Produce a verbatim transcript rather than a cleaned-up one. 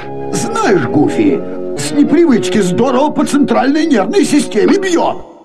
Знаешь, Гуфи, с непривычки здорово по центральной нервной системе бьет.